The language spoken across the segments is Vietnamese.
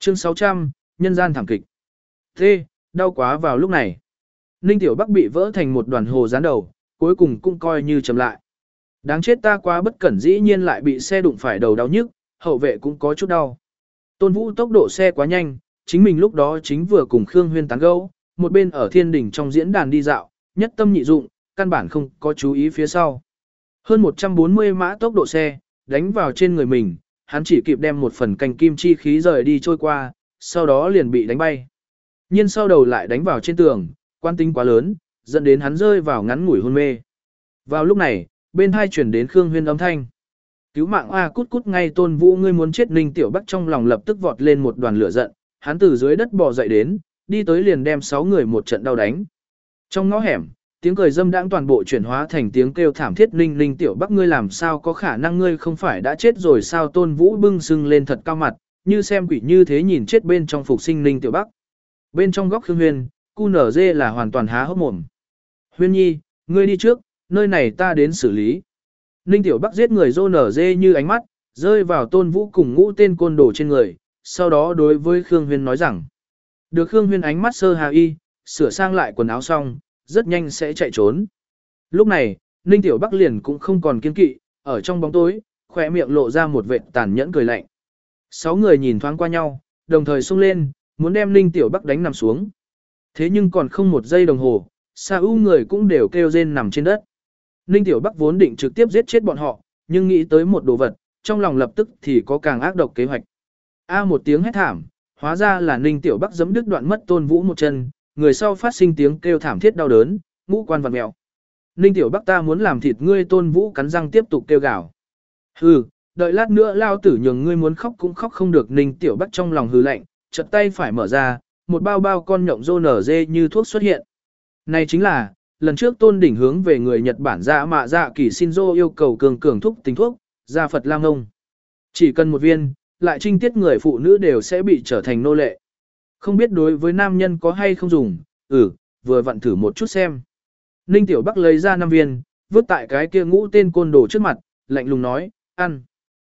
Chương 600, nhân gian thảm kịch. Thế, đau quá vào lúc này. Ninh Tiểu Bắc bị vỡ thành một đoàn hồ rán đầu, cuối cùng cũng coi như chậm lại. Đáng chết, ta quá bất cẩn dĩ nhiên lại bị xe đụng phải đầu đau nhức, hậu vệ cũng có chút đau. Tôn Vũ tốc độ xe quá nhanh, chính mình lúc đó chính vừa cùng Khương Huyên tán gẫu, một bên ở thiên đỉnh trong diễn đàn đi dạo, nhất tâm nhị dụng, căn bản không có chú ý phía sau. Hơn 140 mã tốc độ xe, đánh vào trên người mình, hắn chỉ kịp đem một phần cành kim chi khí rời đi trôi qua, sau đó liền bị đánh bay. Nhưng sau đầu lại đánh vào trên tường, quan tính quá lớn, dẫn đến hắn rơi vào ngắn ngủi hôn mê. Vào lúc này, bên hai chuyển đến Khương Huyên âm thanh. Cứu mạng a, cút cút ngay, Tôn Vũ ngươi muốn chết. Ninh Tiểu Bắc trong lòng lập tức vọt lên một đoàn lửa giận, hắn từ dưới đất bò dậy đến, đi tới liền đem 6 người một trận đau đánh. Trong ngõ hẻm, tiếng cười dâm đãng toàn bộ chuyển hóa thành tiếng kêu thảm thiết. Ninh Tiểu Bắc ngươi làm sao có khả năng, ngươi không phải đã chết rồi sao? Tôn Vũ bưng sưng lên thật cao mặt, như xem quỷ như thế nhìn chết bên trong phục sinh Ninh Tiểu Bắc. Bên trong góc Khương Huyên, cu nở dê là hoàn toàn há hốc mồm. Huyên nhi, ngươi đi trước, nơi này ta đến xử lý. Ninh Tiểu Bắc giết người rô nở dê như ánh mắt, rơi vào Tôn Vũ cùng ngũ tên côn đồ trên người, sau đó đối với Khương Huyên nói rằng. Được Khương Huyên ánh mắt sơ hà y, sửa sang lại quần áo xong, rất nhanh sẽ chạy trốn. Lúc này, Ninh Tiểu Bắc liền cũng không còn kiên kỵ, ở trong bóng tối, khỏe miệng lộ ra một vệt tàn nhẫn cười lạnh. 6 người nhìn thoáng qua nhau, đồng thời xông lên, muốn đem Ninh Tiểu Bắc đánh nằm xuống. Thế nhưng còn không một giây đồng hồ, Sa U người cũng đều kêu rên nằm trên đất. Ninh Tiểu Bắc vốn định trực tiếp giết chết bọn họ, nhưng nghĩ tới một đồ vật, trong lòng lập tức thì có càng ác độc kế hoạch. Một tiếng hét thảm, hóa ra là Ninh Tiểu Bắc giẫm đứt đoạn mất Tôn Vũ một chân, người sau phát sinh tiếng kêu thảm thiết đau đớn, ngũ quan vặn mèo. Ninh Tiểu Bắc ta muốn làm thịt ngươi. Tôn Vũ cắn răng tiếp tục kêu gào. Hừ, đợi lát nữa lao tử nhường ngươi muốn khóc cũng khóc không được. Ninh Tiểu Bắc trong lòng hừ lạnh, chợt tay phải mở ra, một bao bao con nhộng rô nở dê như thuốc xuất hiện. Này chính là, lần trước Tôn Đỉnh hướng về người Nhật Bản dạ mạ dạ kỳ Shinzo yêu cầu cường thúc tính thuốc, ra Phật Lam Ngông. Chỉ cần một viên, lại trinh tiết người phụ nữ đều sẽ bị trở thành nô lệ. Không biết đối với nam nhân có hay không dùng, vừa vặn thử một chút xem. Ninh Tiểu Bắc lấy ra 5 viên, vứt tại cái kia ngũ tên côn đồ trước mặt, lạnh lùng nói, ăn.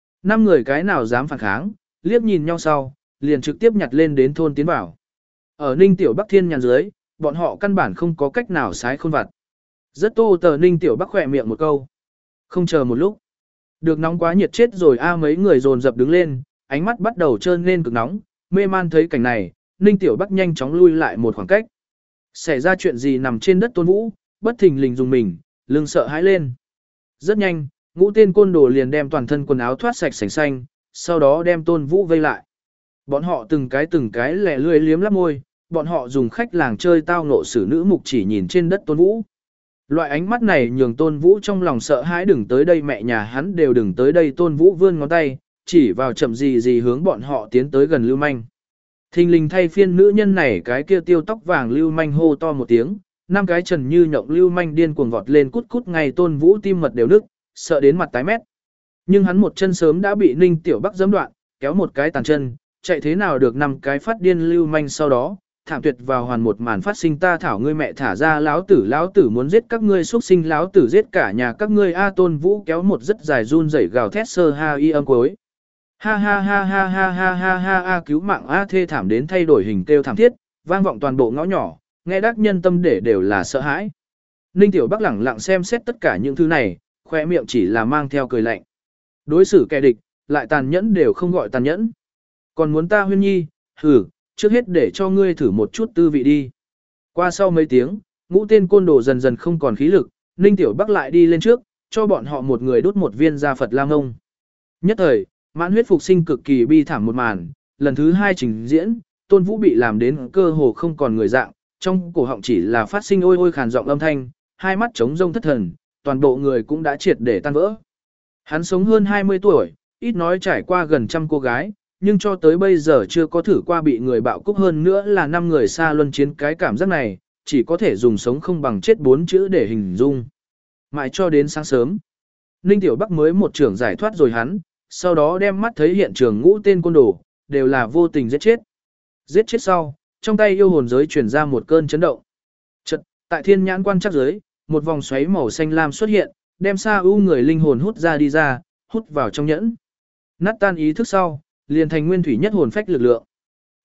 5 người cái nào dám phản kháng, liếc nhìn nhau sau, liền trực tiếp nhặt lên đến thôn tiến vào. Ở Ninh Tiểu Bắc thiên nhàn dưới, bọn họ căn bản không có cách nào sái khôn vặt. Rất tô tờ. Ninh Tiểu Bắc khỏe miệng một câu. Không chờ một lúc. Được nóng quá nhiệt chết rồi mấy người dồn dập đứng lên, ánh mắt bắt đầu trơn lên cực nóng, mê man thấy cảnh này, Ninh Tiểu Bắc nhanh chóng lui lại một khoảng cách. Xảy ra chuyện gì? Nằm trên đất Tôn Vũ, bất thình lình dùng mình, lưng sợ hãi lên. Rất nhanh, ngũ tên côn đồ liền đem toàn thân quần áo thoát sạch sành xanh, sau đó đem Tôn Vũ vây lại. Bọn họ từng cái lẻ lươi liếm lắp môi, bọn họ dùng khách làng chơi tao ngộ xử nữ mục chỉ nhìn trên đất Tôn Vũ. Loại ánh mắt này nhường Tôn Vũ trong lòng sợ hãi, đừng tới đây, mẹ nhà hắn đều đừng tới đây. Tôn Vũ vươn ngón tay, chỉ vào chậm gì hướng bọn họ tiến tới gần lưu manh. Thình lình thay phiên nữ nhân này cái kia tiêu tóc vàng lưu manh hô to một tiếng, 5 cái trần như nhộng lưu manh điên cuồng vọt lên cút cút ngay. Tôn Vũ tim mật đều nức, sợ đến mặt tái mét. Nhưng hắn một chân sớm đã bị Ninh Tiểu Bắc giẫm đoạn, kéo một cái tàn chân, chạy thế nào được 5 cái phát điên lưu manh. Sau đó, thảm tuyệt vào hoàn một màn phát sinh. Ta thảo ngươi mẹ, thả ra lão tử muốn giết các ngươi xuất sinh, lão tử giết cả nhà các ngươi. Tôn Vũ kéo một rất dài run rẩy gào thét sơ ha y âm cuối. Ha ha ha ha ha ha ha ha cứu mạng thê thảm đến thay đổi hình kêu thảm thiết, vang vọng toàn bộ ngõ nhỏ, nghe đắc nhân tâm để đều là sợ hãi. Ninh Tiểu Bắc lẳng lặng xem xét tất cả những thứ này, khoe miệng chỉ là mang theo cười lạnh. Đối xử kẻ địch, lại tàn nhẫn đều không gọi tàn nhẫn. Còn muốn ta Huyên nhi, trước hết để cho ngươi thử một chút tư vị đi. Qua sau mấy tiếng, ngũ tên côn đồ dần dần không còn khí lực, Ninh Tiểu Bắc lại đi lên trước, cho bọn họ một người đốt một viên ra Phật Lam Ngông. Nhất thời, mãn huyết phục sinh cực kỳ bi thảm một màn, lần thứ 2 trình diễn, Tôn Vũ bị làm đến cơ hồ không còn người dạng, trong cổ họng chỉ là phát sinh ôi ôi khàn giọng âm thanh, hai mắt trống rông thất thần, toàn bộ người cũng đã triệt để tan vỡ. Hắn sống hơn 20 tuổi, ít nói trải qua gần trăm cô gái, nhưng cho tới bây giờ chưa có thử qua bị người bạo cúc, hơn nữa là 5 người xa luân chiến. Cái cảm giác này, chỉ có thể dùng sống không bằng chết 4 chữ để hình dung. Mãi cho đến sáng sớm, Ninh Tiểu Bắc mới một trưởng giải thoát rồi hắn, sau đó đem mắt thấy hiện trường ngũ tên côn đồ, đều là vô tình giết chết. Giết chết sau, trong tay yêu hồn giới truyền ra một cơn chấn động. Chợt, tại thiên nhãn quan chắc giới, một vòng xoáy màu xanh lam xuất hiện, đem Sa U người linh hồn hút ra đi ra, hút vào trong nhẫn. Nát tan ý thức sau, liền thành nguyên thủy nhất hồn phách lực lượng.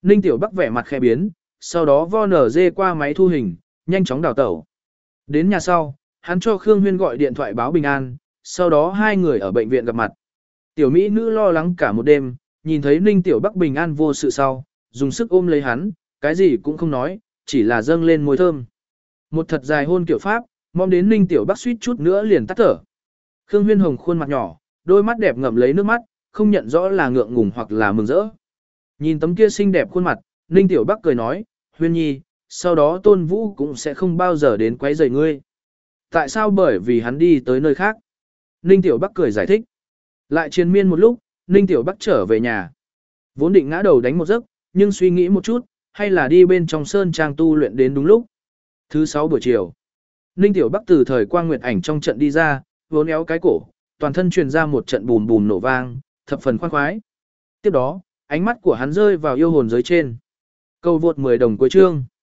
Ninh Tiểu Bắc vẻ mặt khẽ biến, sau đó vo nở dê qua máy thu hình, nhanh chóng đào tẩu. Đến nhà sau, hắn cho Khương Huyên gọi điện thoại báo bình an, sau đó hai người ở bệnh viện gặp mặt. Tiểu Mỹ nữ lo lắng cả một đêm, nhìn thấy Ninh Tiểu Bắc bình an vô sự sau, dùng sức ôm lấy hắn, cái gì cũng không nói, chỉ là dâng lên môi thơm. Một thật dài hôn kiểu Pháp, mong đến Ninh Tiểu Bắc suýt chút nữa liền tắt thở. Khương Huyên Hồng khuôn mặt nhỏ, đôi mắt đẹp ngậm lấy nước mắt, không nhận rõ là ngượng ngùng hoặc là mừng rỡ. Nhìn tấm kia xinh đẹp khuôn mặt, Ninh Tiểu Bắc cười nói, Huyên Nhi, sau đó Tôn Vũ cũng sẽ không bao giờ đến quấy rầy ngươi. Tại sao? Bởi vì hắn đi tới nơi khác. Ninh Tiểu Bắc cười giải thích. Lại triền miên một lúc, Ninh Tiểu Bắc trở về nhà. Vốn định ngã đầu đánh một giấc, nhưng suy nghĩ một chút, hay là đi bên trong sơn trang tu luyện đến đúng lúc. Thứ 6 buổi chiều, Ninh Tiểu Bắc từ thời quang nguyệt ảnh trong trận đi ra, vốn éo cái cổ, toàn thân truyền ra một trận bùm bùm nổ vang, thập phần khoan khoái. Tiếp đó, ánh mắt của hắn rơi vào yêu hồn giới trên. Câu vượt 10 đồng cuối chương.